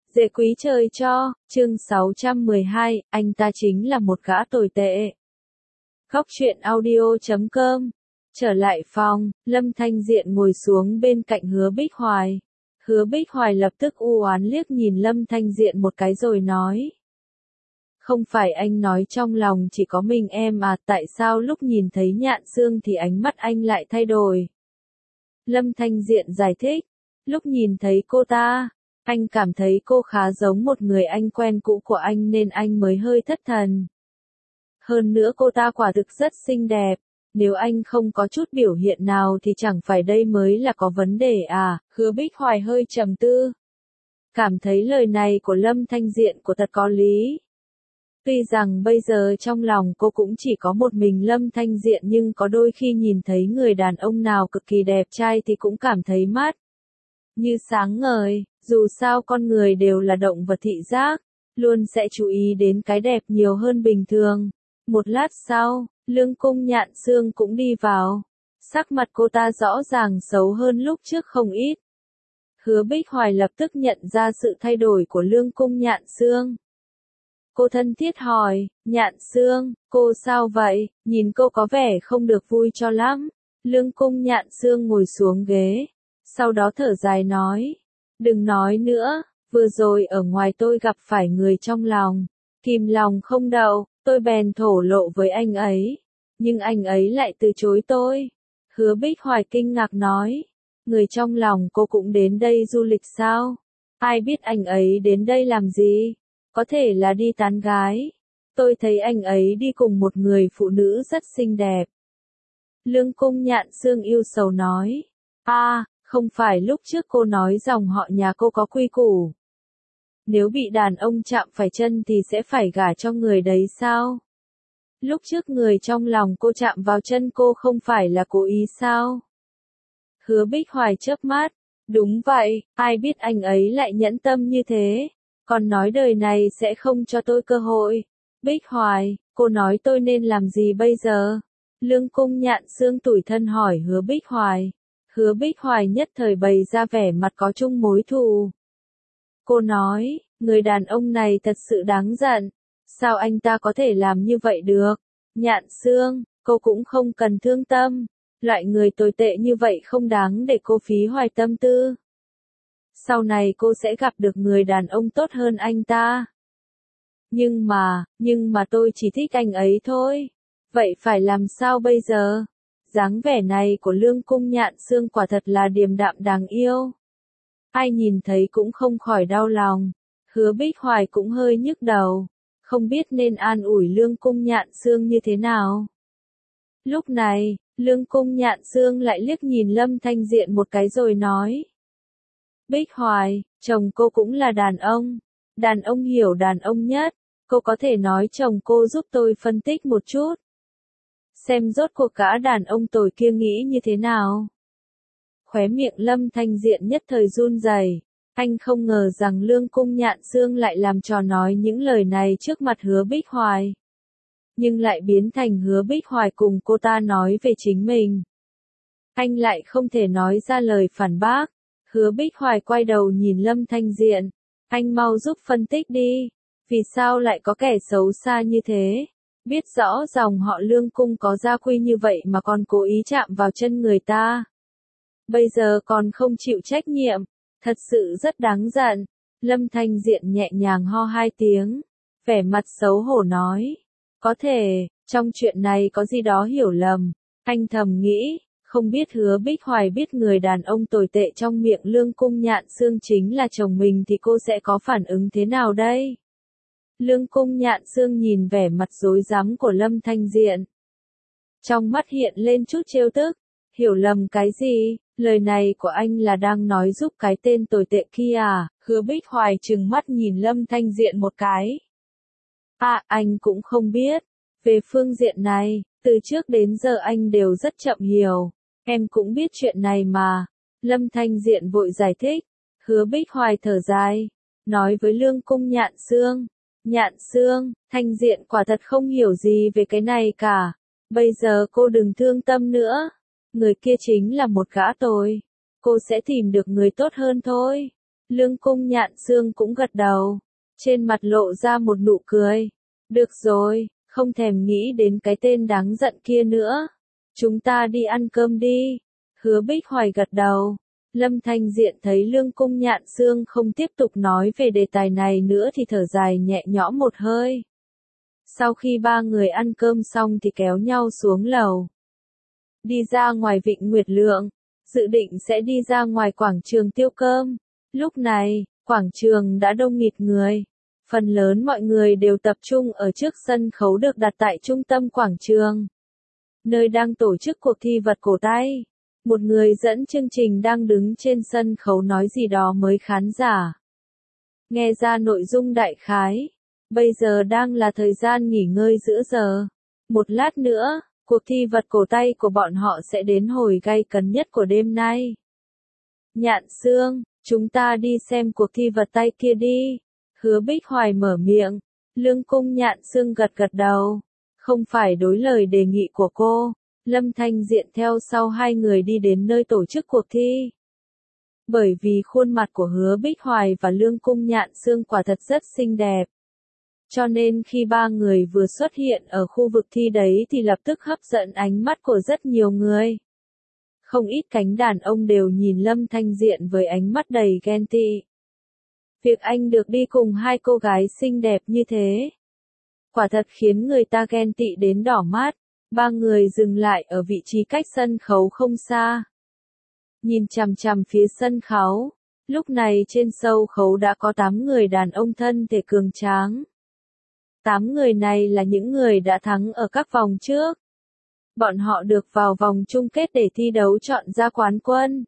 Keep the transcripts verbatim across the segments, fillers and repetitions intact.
Dễ quý trời cho, chương sáu trăm mười hai, anh ta chính là một gã tồi tệ. Góc truyện audio chấm com. Trở lại phòng, Lâm Thanh Diện ngồi xuống bên cạnh Hứa Bích Hoài. Hứa Bích Hoài lập tức u oán liếc nhìn Lâm Thanh Diện một cái rồi nói. Không phải anh nói trong lòng chỉ có mình em à, tại sao lúc nhìn thấy Nhạn Sương thì ánh mắt anh lại thay đổi? Lâm Thanh Diện giải thích, lúc nhìn thấy cô ta, anh cảm thấy cô khá giống một người anh quen cũ của anh nên anh mới hơi thất thần. Hơn nữa cô ta quả thực rất xinh đẹp, nếu anh không có chút biểu hiện nào thì chẳng phải đây mới là có vấn đề à, Hứa Bích Hoài hơi trầm tư. Cảm thấy lời này của Lâm Thanh Diện của thật có lý. Tuy rằng bây giờ trong lòng cô cũng chỉ có một mình Lâm Thanh Diện nhưng có đôi khi nhìn thấy người đàn ông nào cực kỳ đẹp trai thì cũng cảm thấy mắt như sáng ngời, dù sao con người đều là động vật thị giác, luôn sẽ chú ý đến cái đẹp nhiều hơn bình thường. Một lát sau, Lương Cung Nhạn Sương cũng đi vào. Sắc mặt cô ta rõ ràng xấu hơn lúc trước không ít. Hứa Bích Hoài lập tức nhận ra sự thay đổi của Lương Cung Nhạn Sương. Cô thân thiết hỏi, Nhạn Sương, cô sao vậy, nhìn cô có vẻ không được vui cho lắm. Lương Cung Nhạn Sương ngồi xuống ghế, sau đó thở dài nói, đừng nói nữa, vừa rồi ở ngoài tôi gặp phải người trong lòng, kìm lòng không đậu, tôi bèn thổ lộ với anh ấy, nhưng anh ấy lại từ chối tôi. Hứa Bích Hoài kinh ngạc nói, người trong lòng cô cũng đến đây du lịch sao? Ai biết anh ấy đến đây làm gì? Có thể là đi tán gái. Tôi thấy anh ấy đi cùng một người phụ nữ rất xinh đẹp. Lương Cung Nhạn Sương yêu sầu nói, a, à, không phải lúc trước cô nói dòng họ nhà cô có quy củ. Nếu bị đàn ông chạm phải chân thì sẽ phải gả cho người đấy sao? Lúc trước người trong lòng cô chạm vào chân cô không phải là cố ý sao? Hứa Bích Hoài chớp mắt, đúng vậy, ai biết anh ấy lại nhẫn tâm như thế, còn nói đời này sẽ không cho tôi cơ hội. Bích Hoài, cô nói tôi nên làm gì bây giờ? Lương Cung Nhạn Sương tủi thân hỏi Hứa Bích Hoài. Hứa Bích Hoài nhất thời bày ra vẻ mặt có chung mối thù. Cô nói, người đàn ông này thật sự đáng giận. Sao anh ta có thể làm như vậy được? Nhạn Sương, cô cũng không cần thương tâm. Loại người tồi tệ như vậy không đáng để cô phí hoài tâm tư. Sau này cô sẽ gặp được người đàn ông tốt hơn anh ta. Nhưng mà, nhưng mà tôi chỉ thích anh ấy thôi. Vậy phải làm sao bây giờ? Dáng vẻ này của Lương Cung Nhạn Sương quả thật là điềm đạm đáng yêu. Ai nhìn thấy cũng không khỏi đau lòng. Hứa Bích Hoài cũng hơi nhức đầu. Không biết nên an ủi Lương Cung Nhạn Sương như thế nào. Lúc này, Lương Cung Nhạn Sương lại liếc nhìn Lâm Thanh Diện một cái rồi nói. Bích Hoài, chồng cô cũng là đàn ông. Đàn ông hiểu đàn ông nhất. Cô có thể nói chồng cô giúp tôi phân tích một chút. Xem rốt cuộc cả đàn ông tồi kia nghĩ như thế nào. Khóe miệng Lâm Thanh Diện nhất thời run rẩy. Anh không ngờ rằng Lương Cung Nhạn Sương lại làm trò nói những lời này trước mặt Hứa Bích Hoài. Nhưng lại biến thành Hứa Bích Hoài cùng cô ta nói về chính mình. Anh lại không thể nói ra lời phản bác. Hứa Bích Hoài quay đầu nhìn Lâm Thanh Diện. Anh mau giúp phân tích đi. Vì sao lại có kẻ xấu xa như thế? Biết rõ dòng họ Lương Cung có gia quy như vậy mà còn cố ý chạm vào chân người ta. Bây giờ còn không chịu trách nhiệm. Thật sự rất đáng giận. Lâm Thanh Diện nhẹ nhàng ho hai tiếng. Vẻ mặt xấu hổ nói. Có thể, trong chuyện này có gì đó hiểu lầm. Anh thầm nghĩ, không biết Hứa Bích Hoài biết người đàn ông tồi tệ trong miệng Lương Cung Nhạn Sương chính là chồng mình thì cô sẽ có phản ứng thế nào đây? Lương Cung Nhạn Sương nhìn vẻ mặt rối rắm của Lâm Thanh Diện. Trong mắt hiện lên chút trêu tức. Hiểu lầm cái gì? Lời này của anh là đang nói giúp cái tên tồi tệ kia à? Hứa Bích Hoài trừng mắt nhìn Lâm Thanh Diện một cái. À, anh cũng không biết. Về phương diện này, từ trước đến giờ anh đều rất chậm hiểu. Em cũng biết chuyện này mà. Lâm Thanh Diện vội giải thích. Hứa Bích Hoài thở dài. Nói với Lương Cung Nhạn Sương. Nhạn Sương, Thanh Diện quả thật không hiểu gì về cái này cả. Bây giờ cô đừng thương tâm nữa. Người kia chính là một gã tồi. Cô sẽ tìm được người tốt hơn thôi. Lương Cung Nhạn Xương cũng gật đầu, trên mặt lộ ra một nụ cười. Được rồi, không thèm nghĩ đến cái tên đáng giận kia nữa. Chúng ta đi ăn cơm đi. Hứa Bích Hoài gật đầu. Lâm Thanh Diện thấy Lương Cung Nhạn Xương không tiếp tục nói về đề tài này nữa thì thở dài nhẹ nhõm một hơi. Sau khi ba người ăn cơm xong thì kéo nhau xuống lầu. Đi ra ngoài Vịnh Nguyệt Lượng, dự định sẽ đi ra ngoài quảng trường tiêu cơm. Lúc này, quảng trường đã đông nghịt người. Phần lớn mọi người đều tập trung ở trước sân khấu được đặt tại trung tâm quảng trường, nơi đang tổ chức cuộc thi vật cổ tay. Một người dẫn chương trình đang đứng trên sân khấu nói gì đó với khán giả. Nghe ra nội dung đại khái. Bây giờ đang là thời gian nghỉ ngơi giữa giờ. Một lát nữa, cuộc thi vật cổ tay của bọn họ sẽ đến hồi gay cấn nhất của đêm nay. Nhạn Xương, chúng ta đi xem cuộc thi vật tay kia đi. Hứa Bích Hoài mở miệng. Lương Cung Nhạn Xương gật gật đầu. Không phải đối lời đề nghị của cô. Lâm Thanh Diện theo sau hai người đi đến nơi tổ chức cuộc thi. Bởi vì khuôn mặt của Hứa Bích Hoài và Lương Cung Nhạn Xương quả thật rất xinh đẹp. Cho nên khi ba người vừa xuất hiện ở khu vực thi đấy thì lập tức hấp dẫn ánh mắt của rất nhiều người. Không ít cánh đàn ông đều nhìn Lâm Thanh Diện với ánh mắt đầy ghen tị. Việc anh được đi cùng hai cô gái xinh đẹp như thế, quả thật khiến người ta ghen tị đến đỏ mắt. Ba người dừng lại ở vị trí cách sân khấu không xa. Nhìn chằm chằm phía sân khấu, lúc này trên sân khấu đã có tám người đàn ông thân thể cường tráng. Tám người này là những người đã thắng ở các vòng trước. Bọn họ được vào vòng chung kết để thi đấu chọn ra quán quân.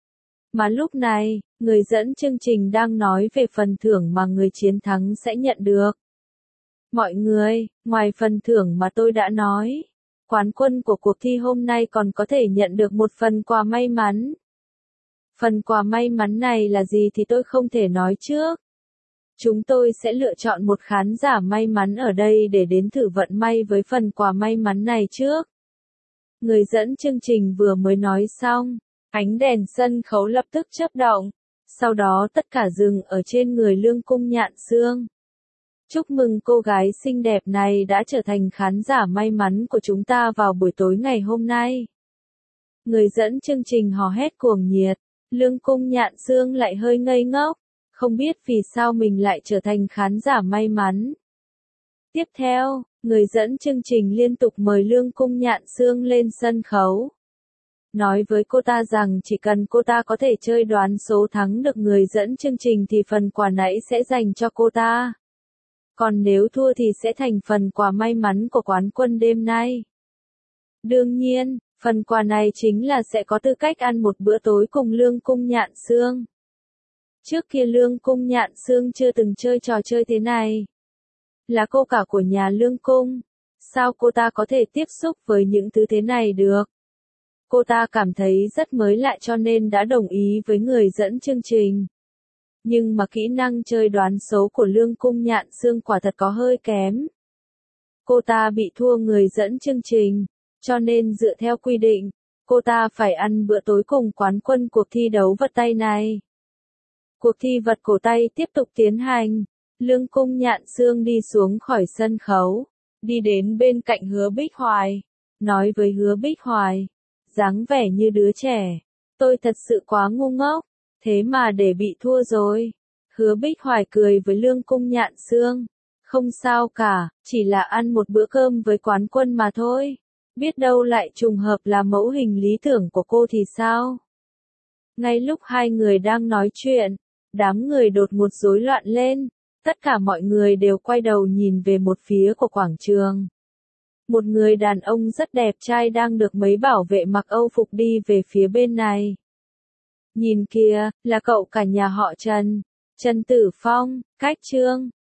Mà lúc này, người dẫn chương trình đang nói về phần thưởng mà người chiến thắng sẽ nhận được. Mọi người, ngoài phần thưởng mà tôi đã nói, quán quân của cuộc thi hôm nay còn có thể nhận được một phần quà may mắn. Phần quà may mắn này là gì thì tôi không thể nói trước. Chúng tôi sẽ lựa chọn một khán giả may mắn ở đây để đến thử vận may với phần quà may mắn này trước. Người dẫn chương trình vừa mới nói xong, ánh đèn sân khấu lập tức chớp động, sau đó tất cả dừng ở trên người Lương Cung Nhạn Xương. Chúc mừng cô gái xinh đẹp này đã trở thành khán giả may mắn của chúng ta vào buổi tối ngày hôm nay. Người dẫn chương trình hò hét cuồng nhiệt, Lương Cung Nhạn Xương lại hơi ngây ngốc, không biết vì sao mình lại trở thành khán giả may mắn. Tiếp theo, người dẫn chương trình liên tục mời Lương Cung Nhạn Xương lên sân khấu. Nói với cô ta rằng chỉ cần cô ta có thể chơi đoán số thắng được người dẫn chương trình thì phần quà nãy sẽ dành cho cô ta. Còn nếu thua thì sẽ thành phần quà may mắn của quán quân đêm nay. Đương nhiên, phần quà này chính là sẽ có tư cách ăn một bữa tối cùng Lương Cung Nhạn Xương. Trước kia Lương Cung Nhạn Xương chưa từng chơi trò chơi thế này. Là cô cả của nhà Lương Cung. Sao cô ta có thể tiếp xúc với những thứ thế này được? Cô ta cảm thấy rất mới lạ cho nên đã đồng ý với người dẫn chương trình. Nhưng mà kỹ năng chơi đoán số của Lương Cung Nhạn Xương quả thật có hơi kém. Cô ta bị thua người dẫn chương trình, cho nên dựa theo quy định, cô ta phải ăn bữa tối cùng quán quân cuộc thi đấu vật tay này. Cuộc thi vật cổ tay tiếp tục tiến hành. Lương Cung Nhạn Xương đi xuống khỏi sân khấu, đi đến bên cạnh Hứa Bích Hoài, nói với Hứa Bích Hoài, dáng vẻ như đứa trẻ, tôi thật sự quá ngu ngốc, thế mà để bị thua rồi. Hứa Bích Hoài cười với Lương Cung Nhạn Xương, không sao cả, chỉ là ăn một bữa cơm với quán quân mà thôi, biết đâu lại trùng hợp là mẫu hình lý tưởng của cô thì sao? Ngay lúc hai người đang nói chuyện, đám người đột ngột rối loạn lên. Tất cả mọi người đều quay đầu nhìn về một phía của quảng trường. Một người đàn ông rất đẹp trai đang được mấy bảo vệ mặc Âu phục đi về phía bên này. Nhìn kìa, là cậu cả nhà họ Trần, Trần Tử Phong, Cách Trương.